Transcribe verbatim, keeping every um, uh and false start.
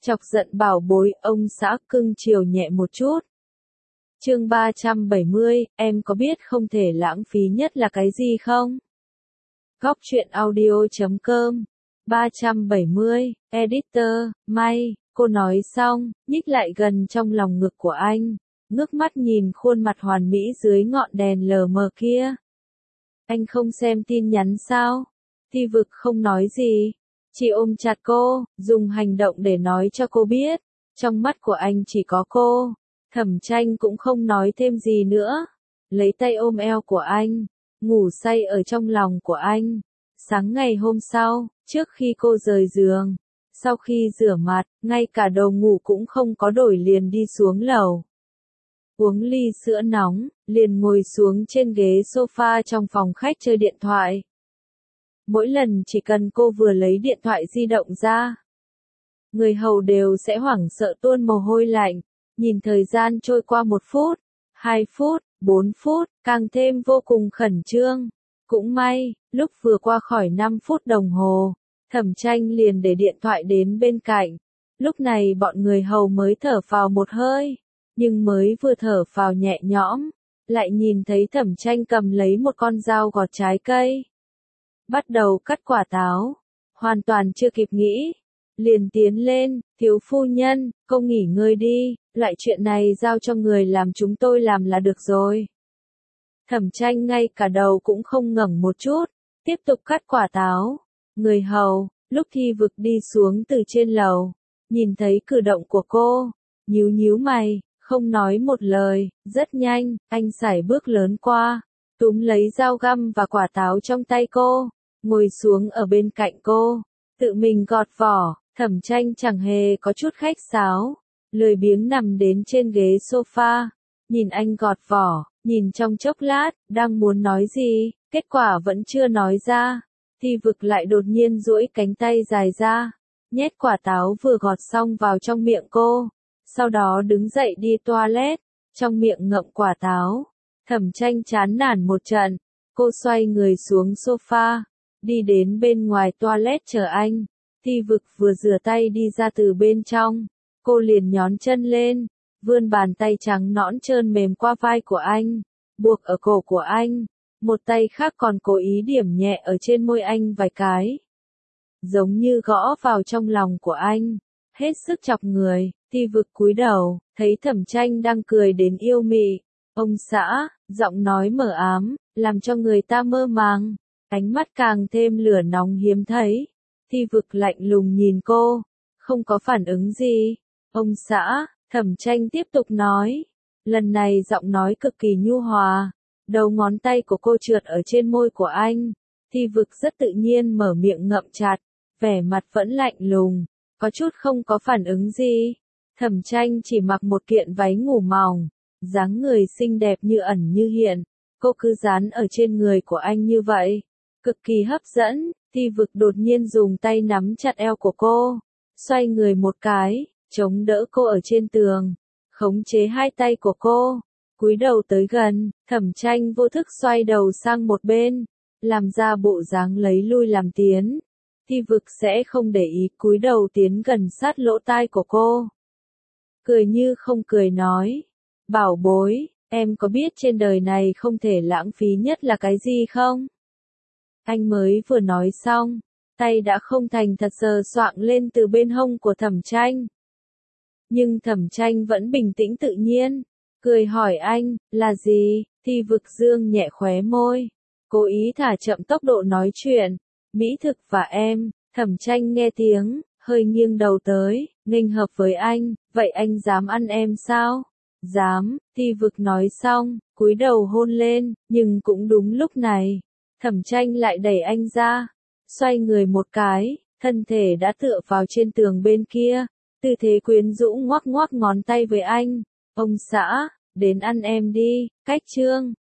Chọc giận bảo bối, ông xã cưng chiều nhẹ một chút. Chương ba trăm bảy mươi, em có biết không thể lãng phí nhất là cái gì không? Góc truyện audio chấm com. ba trăm bảy mươi, Editor, May, cô nói xong, nhích lại gần trong lòng ngực của anh, ngước mắt nhìn khuôn mặt hoàn mỹ dưới ngọn đèn lờ mờ kia. Anh không xem tin nhắn sao? Thi Vực không nói gì, chỉ ôm chặt cô, dùng hành động để nói cho cô biết, trong mắt của anh chỉ có cô. Thẩm Tranh cũng không nói thêm gì nữa, lấy tay ôm eo của anh, ngủ say ở trong lòng của anh. Sáng ngày hôm sau, trước khi cô rời giường, sau khi rửa mặt, ngay cả đồ ngủ cũng không có đổi liền đi xuống lầu. Uống ly sữa nóng, liền ngồi xuống trên ghế sofa trong phòng khách chơi điện thoại. Mỗi lần chỉ cần cô vừa lấy điện thoại di động ra, người hầu đều sẽ hoảng sợ tuôn mồ hôi lạnh, nhìn thời gian trôi qua một phút, hai phút, bốn phút, càng thêm vô cùng khẩn trương. Cũng may, lúc vừa qua khỏi năm phút đồng hồ, Thẩm Tranh liền để điện thoại đến bên cạnh. Lúc này bọn người hầu mới thở phào một hơi, nhưng mới vừa thở phào nhẹ nhõm, lại nhìn thấy Thẩm Tranh cầm lấy một con dao gọt trái cây, bắt đầu cắt quả táo, hoàn toàn chưa kịp nghĩ, liền tiến lên, thiếu phu nhân, cô nghỉ ngơi đi, loại chuyện này giao cho người làm chúng tôi làm là được rồi. Thẩm Tranh ngay cả đầu cũng không ngẩng một chút, tiếp tục cắt quả táo. Người hầu, lúc Thi Vực đi xuống từ trên lầu, nhìn thấy cử động của cô, nhíu nhíu mày, không nói một lời, rất nhanh, anh sải bước lớn qua, túm lấy dao găm và quả táo trong tay cô, ngồi xuống ở bên cạnh cô, tự mình gọt vỏ. Thẩm Tranh chẳng hề có chút khách sáo, lười biếng nằm đến trên ghế sofa, nhìn anh gọt vỏ, nhìn trong chốc lát, đang muốn nói gì, kết quả vẫn chưa nói ra. Thi Vực lại đột nhiên duỗi cánh tay dài ra, nhét quả táo vừa gọt xong vào trong miệng cô, sau đó đứng dậy đi toilet, trong miệng ngậm quả táo. Thẩm Tranh chán nản một trận, cô xoay người xuống sofa, đi đến bên ngoài toilet chờ anh. Thi Vực vừa rửa tay đi ra từ bên trong, cô liền nhón chân lên, vươn bàn tay trắng nõn trơn mềm qua vai của anh, buộc ở cổ của anh, một tay khác còn cố ý điểm nhẹ ở trên môi anh vài cái, giống như gõ vào trong lòng của anh, hết sức chọc người. Thi Vực cúi đầu, thấy Thẩm Tranh đang cười đến yêu mị. Ông xã, giọng nói mờ ám, làm cho người ta mơ màng, ánh mắt càng thêm lửa nóng hiếm thấy. Thi Vực lạnh lùng nhìn cô, không có phản ứng gì. Ông xã, Thẩm Tranh tiếp tục nói, lần này giọng nói cực kỳ nhu hòa, đầu ngón tay của cô trượt ở trên môi của anh. Thi Vực rất tự nhiên mở miệng ngậm chặt, vẻ mặt vẫn lạnh lùng, có chút không có phản ứng gì. Thẩm Tranh chỉ mặc một kiện váy ngủ mỏng, dáng người xinh đẹp như ẩn như hiện, cô cứ dán ở trên người của anh như vậy, cực kỳ hấp dẫn. Thi Vực đột nhiên dùng tay nắm chặt eo của cô, xoay người một cái, chống đỡ cô ở trên tường, khống chế hai tay của cô, cúi đầu tới gần. Thẩm Tranh vô thức xoay đầu sang một bên, làm ra bộ dáng lấy lui làm tiến. Thi Vực sẽ không để ý, cúi đầu tiến gần sát lỗ tai của cô, cười như không cười nói, bảo bối, em có biết trên đời này không thể lãng phí nhất là cái gì không? Anh mới vừa nói xong, tay đã không thành thật sờ soạng lên từ bên hông của Thẩm Tranh. Nhưng Thẩm Tranh vẫn bình tĩnh tự nhiên, cười hỏi anh, là gì? Thi Vực dương nhẹ khóe môi, cố ý thả chậm tốc độ nói chuyện, mỹ thực và em. Thẩm Tranh nghe tiếng, hơi nghiêng đầu tới, nghênh hợp với anh, vậy anh dám ăn em sao? Dám. Thi Vực nói xong, cúi đầu hôn lên, nhưng cũng đúng lúc này, Thẩm Tranh lại đẩy anh ra, xoay người một cái, thân thể đã tựa vào trên tường bên kia, tư thế quyến rũ ngoắc ngoắc ngón tay với anh. Ông xã, đến ăn em đi. Cách chương